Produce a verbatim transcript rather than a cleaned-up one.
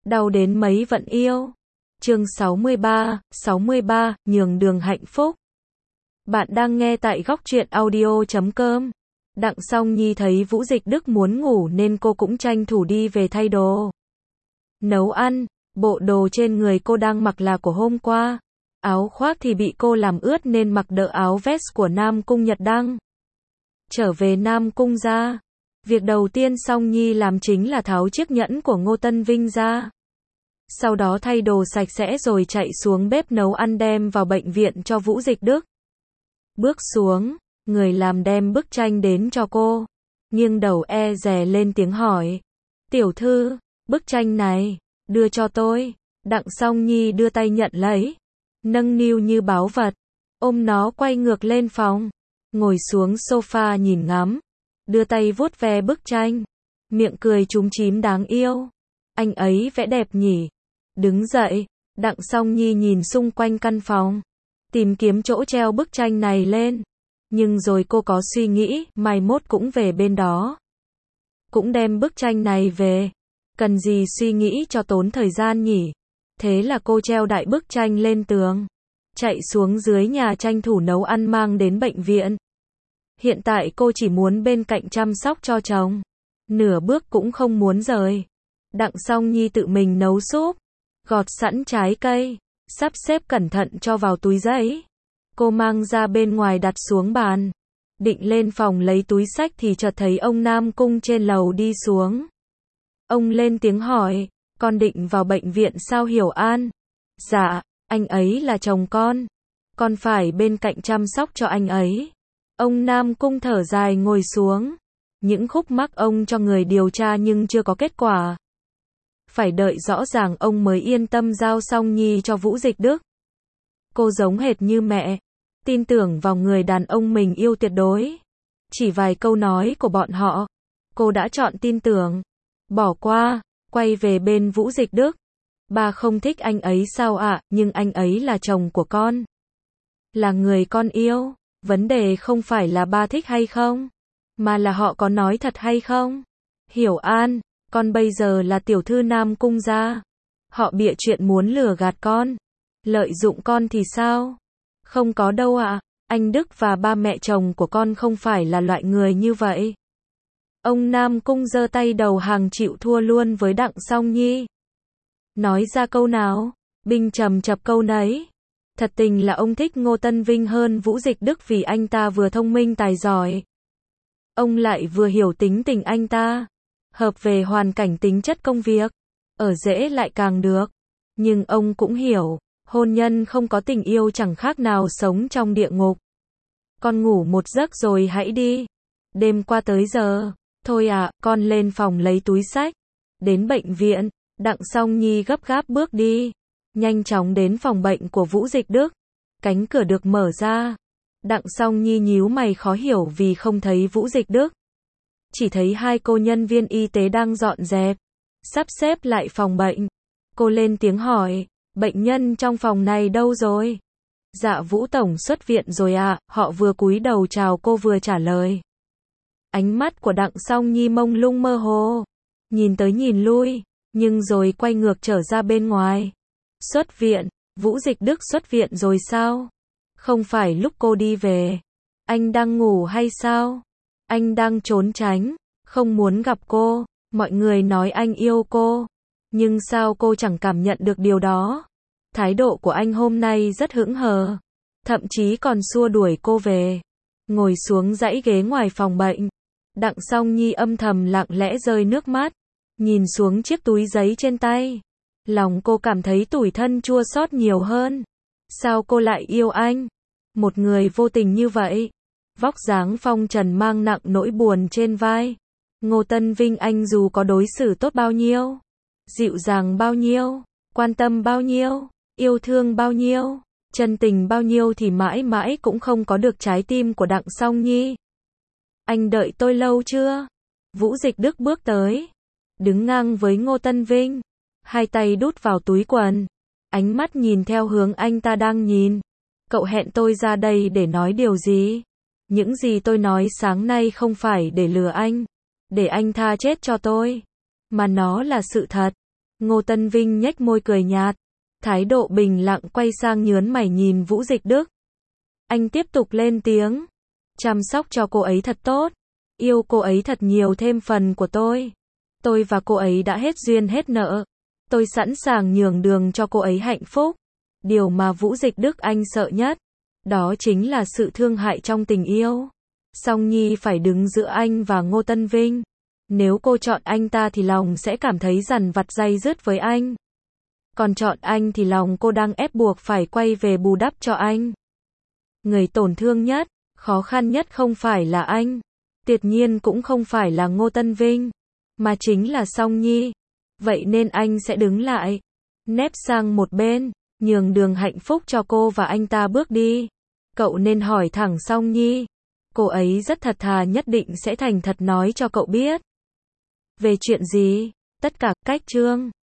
đau đến mấy vẫn yêu. Chương sáu mươi ba, sáu mươi ba, nhường đường hạnh phúc. Bạn đang nghe tại góc truyện audio chấm com. Đặng Song Nhi thấy Vũ Dịch Đức muốn ngủ nên cô cũng tranh thủ đi về thay đồ. Nấu ăn, bộ đồ trên người cô đang mặc là của hôm qua. Áo khoác thì bị cô làm ướt nên mặc đỡ áo vest của Nam Cung Nhật Đăng. Trở về Nam Cung ra, việc đầu tiên Song Nhi làm chính là tháo chiếc nhẫn của Ngô Tân Vinh ra. Sau đó thay đồ sạch sẽ rồi chạy xuống bếp nấu ăn đem vào bệnh viện cho Vũ Dịch Đức. Bước xuống, người làm đem bức tranh đến cho cô. Nghiêng đầu e dè lên tiếng hỏi. Tiểu thư, bức tranh này, đưa cho tôi. Đặng Song Nhi đưa tay nhận lấy. Nâng niu như báu vật. Ôm nó quay ngược lên phòng. Ngồi xuống sofa nhìn ngắm. Đưa tay vuốt ve bức tranh. Miệng cười chúm chím đáng yêu. Anh ấy vẽ đẹp nhỉ. Đứng dậy, Đặng Song Nhi nhìn xung quanh căn phòng. Tìm kiếm chỗ treo bức tranh này lên. Nhưng rồi cô có suy nghĩ, mai mốt cũng về bên đó. Cũng đem bức tranh này về. Cần gì suy nghĩ cho tốn thời gian nhỉ. Thế là cô treo đại bức tranh lên tường. Chạy xuống dưới nhà tranh thủ nấu ăn mang đến bệnh viện. Hiện tại cô chỉ muốn bên cạnh chăm sóc cho chồng. Nửa bước cũng không muốn rời. Đặng Song Nhi tự mình nấu súp. Gọt sẵn trái cây. Sắp xếp cẩn thận cho vào túi giấy. Cô mang ra bên ngoài đặt xuống bàn. Định lên phòng lấy túi xách thì chợt thấy ông Nam Cung trên lầu đi xuống. Ông lên tiếng hỏi, con định vào bệnh viện sao Hiểu An? Dạ, anh ấy là chồng con. Con phải bên cạnh chăm sóc cho anh ấy. Ông Nam Cung thở dài ngồi xuống. Những khúc mắc ông cho người điều tra nhưng chưa có kết quả. Phải đợi rõ ràng ông mới yên tâm giao Song Nhi cho Vũ Dịch Đức. Cô giống hệt như mẹ. Tin tưởng vào người đàn ông mình yêu tuyệt đối. Chỉ vài câu nói của bọn họ. Cô đã chọn tin tưởng. Bỏ qua, quay về bên Vũ Dịch Đức. Ba không thích anh ấy sao ạ, à, nhưng anh ấy là chồng của con. Là người con yêu. Vấn đề không phải là ba thích hay không. Mà là họ có nói thật hay không. Hiểu An, con bây giờ là tiểu thư Nam Cung gia. Họ bịa chuyện muốn lừa gạt con. Lợi dụng con thì sao? Không có đâu ạ. À. Anh Đức và ba mẹ chồng của con không phải là loại người như vậy. Ông Nam Cung giơ tay đầu hàng chịu thua luôn với Đặng Song Nhi. Nói ra câu nào, Binh trầm chập câu nấy. Thật tình là ông thích Ngô Tân Vinh hơn Vũ Dịch Đức vì anh ta vừa thông minh tài giỏi. Ông lại vừa hiểu tính tình anh ta. Hợp về hoàn cảnh tính chất công việc. Ở dễ lại càng được. Nhưng ông cũng hiểu, hôn nhân không có tình yêu chẳng khác nào sống trong địa ngục. Con ngủ một giấc rồi hãy đi. Đêm qua tới giờ. Thôi à, con lên phòng lấy túi xách. Đến bệnh viện, Đặng Song Nhi gấp gáp bước đi. Nhanh chóng đến phòng bệnh của Vũ Dịch Đức. Cánh cửa được mở ra. Đặng Song Nhi nhíu mày khó hiểu vì không thấy Vũ Dịch Đức. Chỉ thấy hai cô nhân viên y tế đang dọn dẹp. Sắp xếp lại phòng bệnh. Cô lên tiếng hỏi, bệnh nhân trong phòng này đâu rồi? Dạ Vũ Tổng xuất viện rồi ạ, à, họ vừa cúi đầu chào cô vừa trả lời. Ánh mắt của Đặng Song Nhi mông lung mơ hồ. Nhìn tới nhìn lui, nhưng rồi quay ngược trở ra bên ngoài. Xuất viện, Vũ Dịch Đức xuất viện rồi sao? Không phải lúc cô đi về. Anh đang ngủ hay sao? Anh đang trốn tránh, không muốn gặp cô. Mọi người nói anh yêu cô. Nhưng sao cô chẳng cảm nhận được điều đó? Thái độ của anh hôm nay rất hững hờ. Thậm chí còn xua đuổi cô về. Ngồi xuống dãy ghế ngoài phòng bệnh. Đặng Song Nhi âm thầm lặng lẽ rơi nước mắt. Nhìn xuống chiếc túi giấy trên tay. Lòng cô cảm thấy tủi thân chua xót nhiều hơn. Sao cô lại yêu anh? Một người vô tình như vậy. Vóc dáng phong trần mang nặng nỗi buồn trên vai. Ngô Tân Vinh anh dù có đối xử tốt bao nhiêu, dịu dàng bao nhiêu, quan tâm bao nhiêu, yêu thương bao nhiêu, chân tình bao nhiêu thì mãi mãi cũng không có được trái tim của Đặng Song Nhi. Anh đợi tôi lâu chưa? Vũ Dịch Đức bước tới. Đứng ngang với Ngô Tân Vinh. Hai tay đút vào túi quần. Ánh mắt nhìn theo hướng anh ta đang nhìn. Cậu hẹn tôi ra đây để nói điều gì? Những gì tôi nói sáng nay không phải để lừa anh. Để anh tha chết cho tôi. Mà nó là sự thật. Ngô Tân Vinh nhếch môi cười nhạt, thái độ bình lặng quay sang nhớn mày nhìn Vũ Dịch Đức. Anh tiếp tục lên tiếng, chăm sóc cho cô ấy thật tốt, yêu cô ấy thật nhiều thêm phần của tôi. Tôi và cô ấy đã hết duyên hết nợ. Tôi sẵn sàng nhường đường cho cô ấy hạnh phúc. Điều mà Vũ Dịch Đức anh sợ nhất, đó chính là sự thương hại trong tình yêu. Song Nhi phải đứng giữa anh và Ngô Tân Vinh. Nếu cô chọn anh ta thì lòng sẽ cảm thấy dằn vặt day dứt với anh. Còn chọn anh thì lòng cô đang ép buộc phải quay về bù đắp cho anh. Người tổn thương nhất, khó khăn nhất không phải là anh, tuyệt nhiên cũng không phải là Ngô Tân Vinh, mà chính là Song Nhi. Vậy nên anh sẽ đứng lại, nép sang một bên, nhường đường hạnh phúc cho cô và anh ta bước đi. Cậu nên hỏi thẳng Song Nhi. Cô ấy rất thật thà, nhất định sẽ thành thật nói cho cậu biết. Về chuyện gì? Tất cả, cách chương.